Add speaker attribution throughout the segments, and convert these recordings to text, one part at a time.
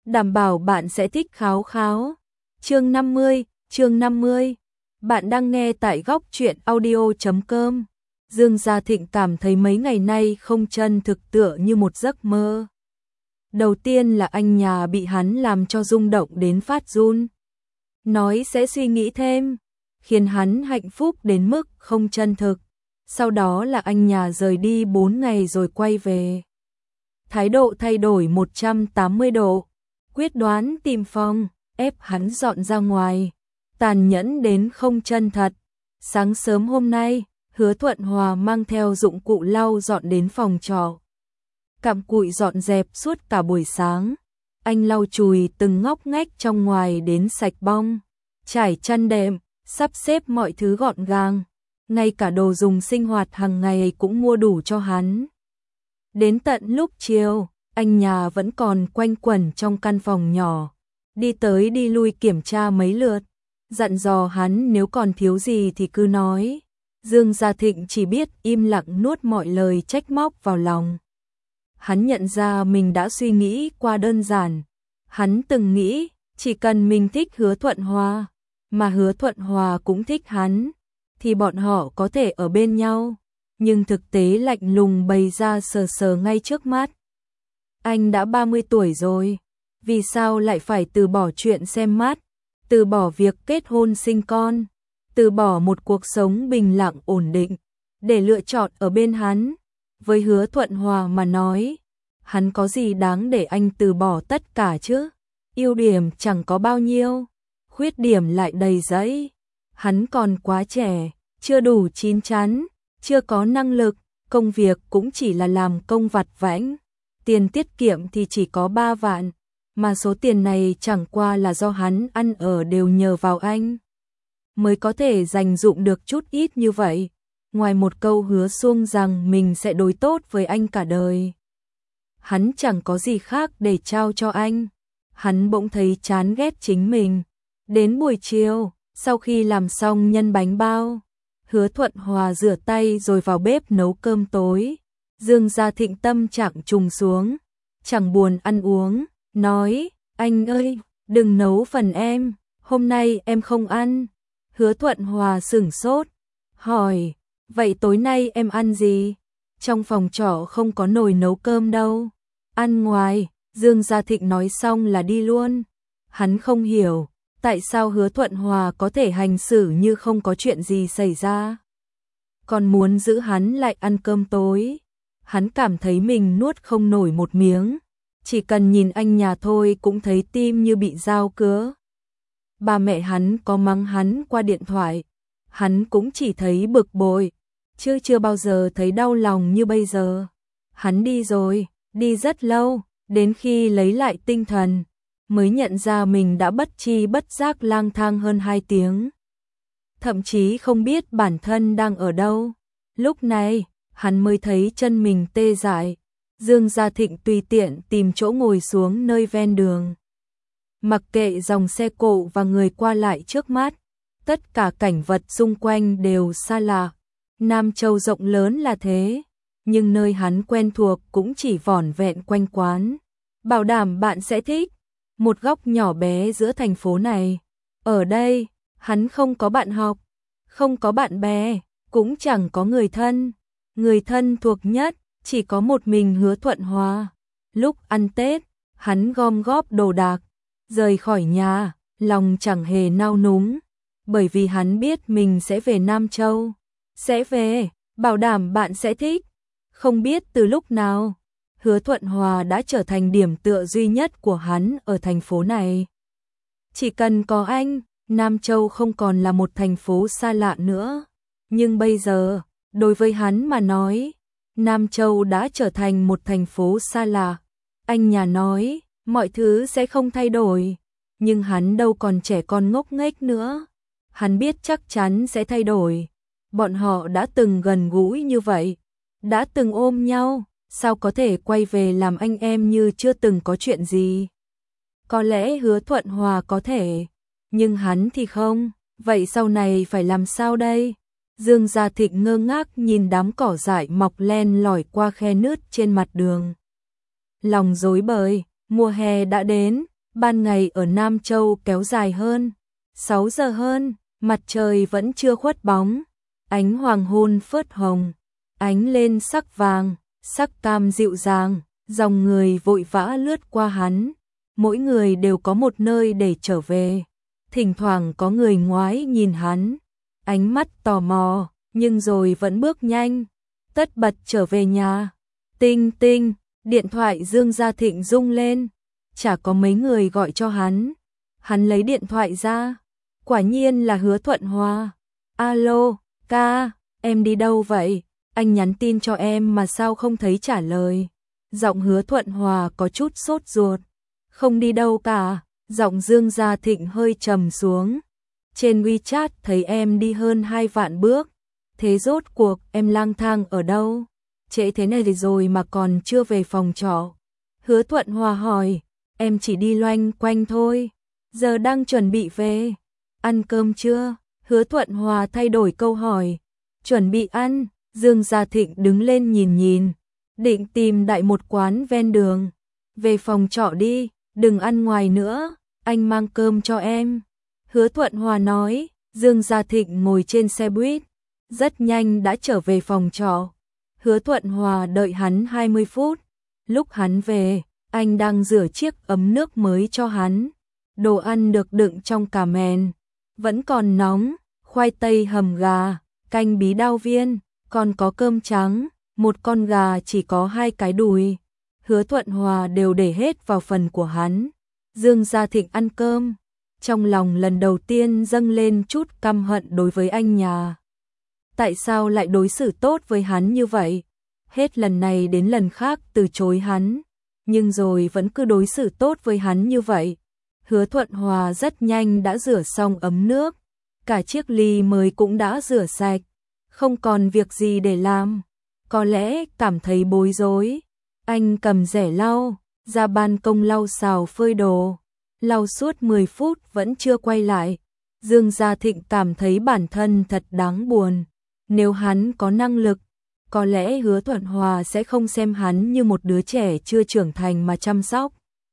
Speaker 1: đảm bảo bạn sẽ thích kháo kháo. Chương 50. Bạn đang nghe tại góc truyện audio.com. Dương Gia Thịnh cảm thấy mấy ngày nay không chân thực tựa như một giấc mơ. Đầu tiên là anh nhà bị hắn làm cho rung động đến phát run. Nói sẽ suy nghĩ thêm, khiến hắn hạnh phúc đến mức không chân thực. Sau đó là anh nhà rời đi 4 ngày rồi quay về. Thái độ thay đổi 180 độ, quyết đoán tìm Phong, ép hắn dọn ra ngoài, tàn nhẫn đến không chân thật. Sáng sớm hôm nay, Hứa Thuận Hòa mang theo dụng cụ lau dọn đến phòng trọ. Cặm cụi dọn dẹp suốt cả buổi sáng, anh lau chùi từng ngóc ngách trong ngoài đến sạch bong, trải chăn đệm, sắp xếp mọi thứ gọn gàng, ngay cả đồ dùng sinh hoạt hàng ngày cũng mua đủ cho hắn. Đến tận lúc chiều, anh nhà vẫn còn quanh quẩn trong căn phòng nhỏ, đi tới đi lui kiểm tra mấy lượt, dặn dò hắn nếu còn thiếu gì thì cứ nói. Dương Gia Thịnh chỉ biết im lặng nuốt mọi lời trách móc vào lòng. Hắn nhận ra mình đã suy nghĩ qua đơn giản. Hắn từng nghĩ chỉ cần mình thích Hứa Thuận Hòa, mà Hứa Thuận Hòa cũng thích hắn, thì bọn họ có thể ở bên nhau. Nhưng thực tế lạnh lùng bày ra sờ sờ ngay trước mắt. Anh đã 30 tuổi rồi, vì sao lại phải từ bỏ chuyện xem mắt, từ bỏ việc kết hôn sinh con, từ bỏ một cuộc sống bình lặng ổn định, để lựa chọn ở bên hắn. Với Hứa Thuận Hòa mà nói, hắn có gì đáng để anh từ bỏ tất cả chứ? Ưu điểm chẳng có bao nhiêu, khuyết điểm lại đầy rẫy. Hắn còn quá trẻ, chưa đủ chín chắn, chưa có năng lực, công việc cũng chỉ là làm công vặt vãnh. Tiền tiết kiệm thì chỉ có 3 vạn, mà số tiền này chẳng qua là do hắn ăn ở đều nhờ vào anh mới có thể dành dụm được chút ít như vậy. Ngoài một câu hứa suông rằng mình sẽ đối tốt với anh cả đời, hắn chẳng có gì khác để trao cho anh. Hắn bỗng thấy chán ghét chính mình. Đến buổi chiều, sau khi làm xong nhân bánh bao, Hứa Thuận Hòa rửa tay rồi vào bếp nấu cơm tối. Dương Gia Thịnh tâm trạng trùng xuống, chẳng buồn ăn uống, nói: "Anh ơi, đừng nấu phần em, hôm nay em không ăn." Hứa Thuận Hòa sửng sốt, hỏi: "Vậy tối nay em ăn gì? Trong phòng trọ không có nồi nấu cơm đâu." "Ăn ngoài." Dương Gia Thịnh nói xong là đi luôn. Hắn không hiểu tại sao Hứa Thuận Hòa có thể hành xử như không có chuyện gì xảy ra, còn muốn giữ hắn lại ăn cơm tối. Hắn cảm thấy mình nuốt không nổi một miếng, chỉ cần nhìn anh nhà thôi cũng thấy tim như bị dao cứa. Ba mẹ hắn có mắng hắn qua điện thoại, hắn cũng chỉ thấy bực bội, chứ chưa bao giờ thấy đau lòng như bây giờ. Hắn đi rồi, đi rất lâu, đến khi lấy lại tinh thần, mới nhận ra mình đã bất tri bất giác lang thang hơn 2 tiếng. Thậm chí không biết bản thân đang ở đâu. Lúc này, hắn mới thấy chân mình tê dại. Dương Gia Thịnh tùy tiện tìm chỗ ngồi xuống nơi ven đường. Mặc kệ dòng xe cộ và người qua lại trước mắt, tất cả cảnh vật xung quanh đều xa lạ. Nam Châu rộng lớn là thế, nhưng nơi hắn quen thuộc cũng chỉ vỏn vẹn quanh quán. Bảo đảm bạn sẽ thích, một góc nhỏ bé giữa thành phố này. Ở đây, hắn không có bạn học, không có bạn bè, cũng chẳng có người thân. Người thân thuộc nhất chỉ có một mình Hứa Thuận Hòa. Lúc ăn Tết, hắn gom góp đồ đạc, rời khỏi nhà, lòng chẳng hề nao núng, bởi vì hắn biết mình sẽ về Nam Châu. Sẽ về, bảo đảm bạn sẽ thích. Không biết từ lúc nào, Hứa Thuận Hòa đã trở thành điểm tựa duy nhất của hắn ở thành phố này. Chỉ cần có anh, Nam Châu không còn là một thành phố xa lạ nữa. Nhưng bây giờ, đối với hắn mà nói, Nam Châu đã trở thành một thành phố xa lạ. Anh nhà nói, mọi thứ sẽ không thay đổi, nhưng hắn đâu còn trẻ con ngốc nghếch nữa. Hắn biết chắc chắn sẽ thay đổi. Bọn họ đã từng gần gũi như vậy, đã từng ôm nhau, sao có thể quay về làm anh em như chưa từng có chuyện gì? Có lẽ Hứa Thuận Hòa có thể, nhưng hắn thì không. Vậy sau này phải làm sao đây? Dương Gia Thịnh ngơ ngác nhìn đám cỏ dại mọc len lỏi qua khe nứt trên mặt đường. Lòng rối bời, mùa hè đã đến, Ban ngày ở Nam Châu kéo dài hơn 6 giờ hơn, mặt trời vẫn chưa khuất bóng, ánh hoàng hôn phớt hồng, ánh lên sắc vàng, sắc cam dịu dàng, dòng người vội vã lướt qua hắn, mỗi người đều có một nơi để trở về. Thỉnh thoảng có người ngoái nhìn hắn, ánh mắt tò mò, nhưng rồi vẫn bước nhanh, tất bật trở về nhà. Tinh tinh, điện thoại Dương Gia Thịnh rung lên, chả có mấy người gọi cho hắn. Hắn lấy điện thoại ra, quả nhiên là Hứa Thuận Hòa. Alo, ca, em đi đâu vậy? Anh nhắn tin cho em mà sao không thấy trả lời. Giọng Hứa Thuận Hòa có chút sốt ruột. Không đi đâu cả, giọng Dương Gia Thịnh hơi trầm xuống. Trên WeChat thấy em đi hơn 2 vạn bước. Thế rốt cuộc em lang thang ở đâu? Trễ thế này rồi mà còn chưa về phòng trọ. Hứa Thuận Hòa hỏi, em chỉ đi loanh quanh thôi. Giờ đang chuẩn bị về. Ăn cơm chưa? Hứa Thuận Hòa thay đổi câu hỏi. Chuẩn bị ăn. Dương Gia Thịnh đứng lên nhìn, định tìm đại một quán ven đường. Về phòng trọ đi, đừng ăn ngoài nữa, anh mang cơm cho em. Hứa Thuận Hòa nói. Dương Gia Thịnh ngồi trên xe buýt, rất nhanh đã trở về phòng trọ. Hứa Thuận Hòa đợi hắn 20 phút. Lúc hắn về, anh đang rửa chiếc ấm nước mới cho hắn. Đồ ăn được đựng trong cà mền, vẫn còn nóng, khoai tây hầm gà, canh bí đao viên, còn có cơm trắng, một con gà chỉ có 2 cái đùi. Hứa Thuận Hòa đều để hết vào phần của hắn. Dương Gia Thịnh ăn cơm, trong lòng lần đầu tiên dâng lên chút căm hận đối với anh nhà. Tại sao lại đối xử tốt với hắn như vậy? Hết lần này đến lần khác từ chối hắn, nhưng rồi vẫn cứ đối xử tốt với hắn như vậy. Hứa Thuận Hòa rất nhanh đã rửa xong ấm nước, cả chiếc ly mới cũng đã rửa sạch, không còn việc gì để làm. Có lẽ cảm thấy bối rối, anh cầm rẻ lau, ra ban công lau xào phơi đồ, lau suốt 10 phút vẫn chưa quay lại. Dương Gia Thịnh cảm thấy bản thân thật đáng buồn. Nếu hắn có năng lực, có lẽ Hứa Thuận Hòa sẽ không xem hắn như một đứa trẻ chưa trưởng thành mà chăm sóc.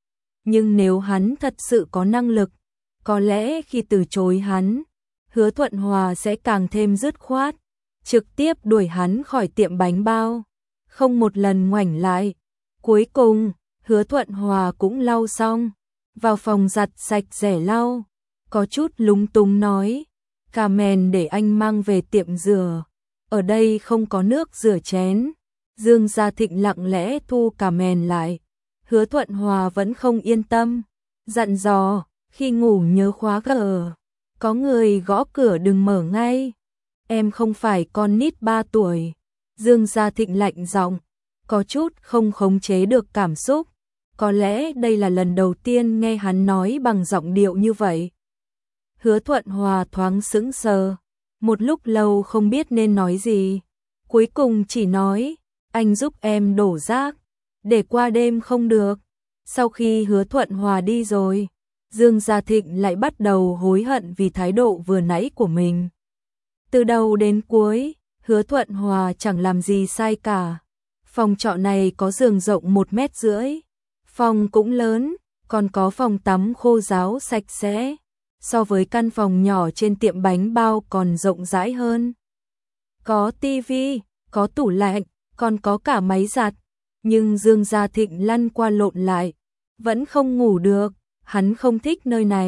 Speaker 1: Nhưng nếu hắn thật sự có năng lực, có lẽ khi từ chối hắn, Hứa Thuận Hòa sẽ càng thêm dứt khoát, trực tiếp đuổi hắn khỏi tiệm bánh bao, không một lần ngoảnh lại. Cuối cùng, Hứa Thuận Hòa cũng lau xong, vào phòng giặt sạch rẻ lau, có chút lúng túng nói, cà mền để anh mang về tiệm rửa, ở đây không có nước rửa chén. Dương Gia Thịnh lặng lẽ thu cà mền lại. Hứa Thuận Hòa vẫn không yên tâm, dặn dò, khi ngủ nhớ khóa cửa, có người gõ cửa đừng mở ngay. Em không phải con nít 3 tuổi. Dương Gia Thịnh lạnh giọng, có chút không khống chế được cảm xúc. Có lẽ đây là lần đầu tiên nghe hắn nói bằng giọng điệu như vậy. Hứa Thuận Hòa thoáng sững sờ, một lúc lâu không biết nên nói gì. Cuối cùng chỉ nói, anh giúp em đổ rác, để qua đêm không được. Sau khi Hứa Thuận Hòa đi rồi, Dương Gia Thịnh lại bắt đầu hối hận vì thái độ vừa nãy của mình. Từ đầu đến cuối, Hứa Thuận Hòa chẳng làm gì sai cả. Phòng trọ này có giường rộng 1,5 mét, phòng cũng lớn, còn có phòng tắm khô ráo sạch sẽ, so với căn phòng nhỏ trên tiệm bánh bao còn rộng rãi hơn. Có tivi, có tủ lạnh, còn có cả máy giặt, nhưng Dương Gia Thịnh lăn qua lộn lại, vẫn không ngủ được, hắn không thích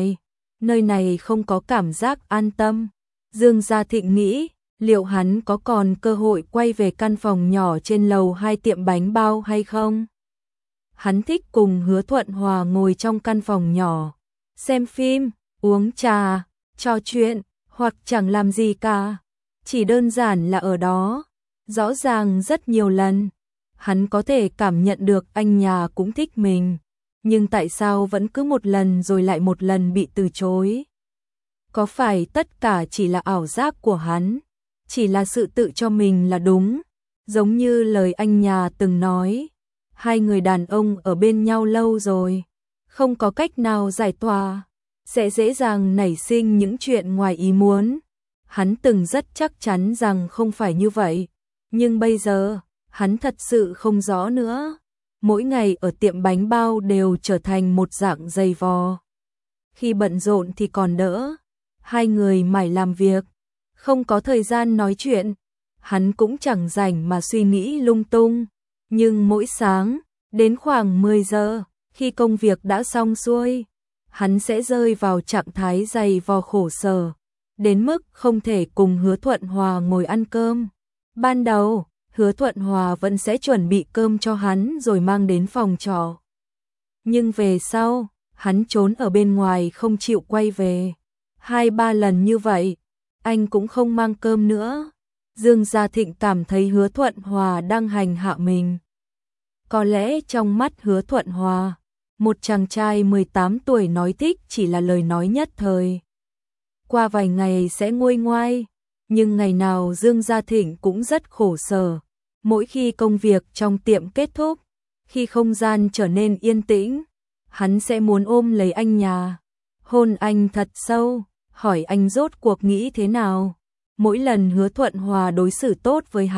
Speaker 1: nơi này không có cảm giác an tâm. Dương Gia Thịnh nghĩ, liệu hắn có còn cơ hội quay về căn phòng nhỏ trên lầu 2 tiệm bánh bao hay không? Hắn thích cùng Hứa Thuận Hòa ngồi trong căn phòng nhỏ, xem phim, uống trà, trò chuyện, hoặc chẳng làm gì cả. Chỉ đơn giản là ở đó, rõ ràng rất nhiều lần, hắn có thể cảm nhận được anh nhà cũng thích mình, nhưng tại sao vẫn cứ một lần rồi lại một lần bị từ chối? Có phải tất cả chỉ là ảo giác của hắn, chỉ là sự tự cho mình là đúng, giống như lời anh nhà từng nói, hai người đàn ông ở bên nhau lâu rồi, không có cách nào giải tỏa, sẽ dễ dàng nảy sinh những chuyện ngoài ý muốn. Hắn từng rất chắc chắn rằng không phải như vậy, nhưng bây giờ, hắn thật sự không rõ nữa. mỗi ngày ở tiệm bánh bao đều trở thành một dạng dày vò. Khi bận rộn thì còn đỡ, hai người mải làm việc, không có thời gian nói chuyện, hắn cũng chẳng rảnh mà suy nghĩ lung tung. Nhưng mỗi sáng, đến khoảng 10 giờ, khi công việc đã xong xuôi, hắn sẽ rơi vào trạng thái dày vò khổ sở, đến mức không thể cùng Hứa Thuận Hòa ngồi ăn cơm. Ban đầu, Hứa Thuận Hòa vẫn sẽ chuẩn bị cơm cho hắn rồi mang đến phòng trọ. Nhưng về sau, hắn trốn ở bên ngoài không chịu quay về. 2-3 lần như vậy, anh cũng không mang cơm nữa. Dương Gia Thịnh cảm thấy Hứa Thuận Hòa đang hành hạ mình. Có lẽ trong mắt Hứa Thuận Hòa, một chàng trai 18 tuổi nói thích chỉ là lời nói nhất thời. Qua vài ngày sẽ nguôi ngoai, nhưng ngày nào Dương Gia Thịnh cũng rất khổ sở. Mỗi khi công việc trong tiệm kết thúc, khi không gian trở nên yên tĩnh, hắn sẽ muốn ôm lấy anh nhà, hôn anh thật sâu, hỏi anh rốt cuộc nghĩ thế nào. Mỗi lần Hứa Thuận Hòa đối xử tốt với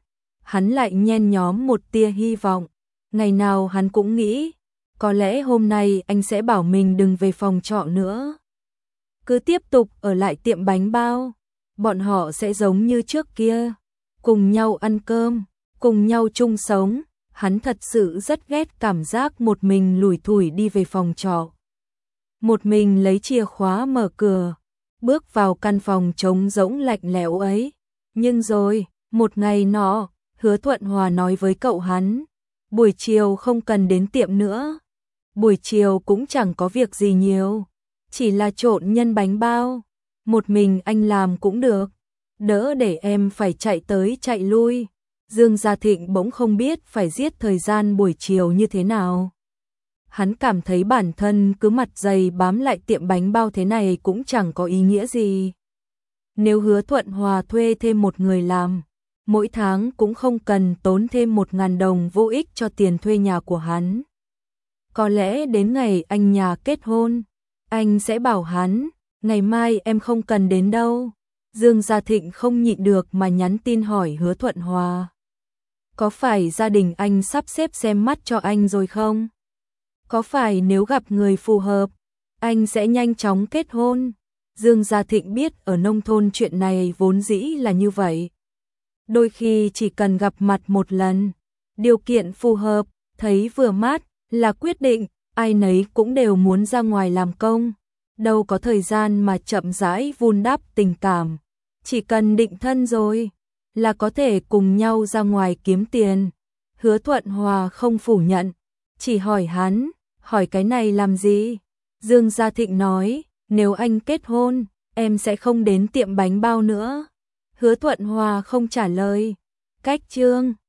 Speaker 1: hắn lại nhen nhóm một tia hy vọng. Ngày nào hắn cũng nghĩ, có lẽ hôm nay anh sẽ bảo mình đừng về phòng trọ nữa, cứ tiếp tục ở lại tiệm bánh bao, bọn họ sẽ giống như trước kia, cùng nhau ăn cơm, cùng nhau chung sống. Hắn thật sự rất ghét cảm giác một mình lủi thủi đi về phòng trọ, một mình lấy chìa khóa mở cửa, bước vào căn phòng trống rỗng lạnh lẽo ấy. Nhưng rồi, một ngày nọ, Hứa Thuận Hòa nói với cậu hắn, buổi chiều không cần đến tiệm nữa. Buổi chiều cũng chẳng có việc gì nhiều, chỉ là trộn nhân bánh bao, một mình anh làm cũng được, đỡ để em phải chạy tới chạy lui. Dương Gia Thịnh bỗng không biết phải giết thời gian buổi chiều như thế nào. Hắn cảm thấy bản thân cứ mặt dày bám lại tiệm bánh bao thế này cũng chẳng có ý nghĩa gì. Nếu Hứa Thuận Hòa thuê thêm một người làm, mỗi tháng cũng không cần tốn thêm 1.000 đồng vô ích cho tiền thuê nhà của hắn. Có lẽ đến ngày anh nhà kết hôn, anh sẽ bảo hắn, ngày mai em không cần đến đâu. Dương Gia Thịnh không nhịn được mà nhắn tin hỏi Hứa Thuận Hòa, có phải gia đình anh sắp xếp xem mắt cho anh rồi không? Có phải nếu gặp người phù hợp, anh sẽ nhanh chóng kết hôn? Dương Gia Thịnh biết ở nông thôn chuyện này vốn dĩ là như vậy. Đôi khi chỉ cần gặp mặt một lần, điều kiện phù hợp, thấy vừa mắt là quyết định, ai nấy cũng đều muốn ra ngoài làm công, đâu có thời gian mà chậm rãi vun đắp tình cảm. Chỉ cần định thân rồi, là có thể cùng nhau ra ngoài kiếm tiền. Hứa Thuận Hòa không phủ nhận, chỉ hỏi hắn, hỏi cái này làm gì? Dương Gia Thịnh nói, nếu anh kết hôn, em sẽ không đến tiệm bánh bao nữa. Hứa Thuận Hòa không trả lời. Cách chương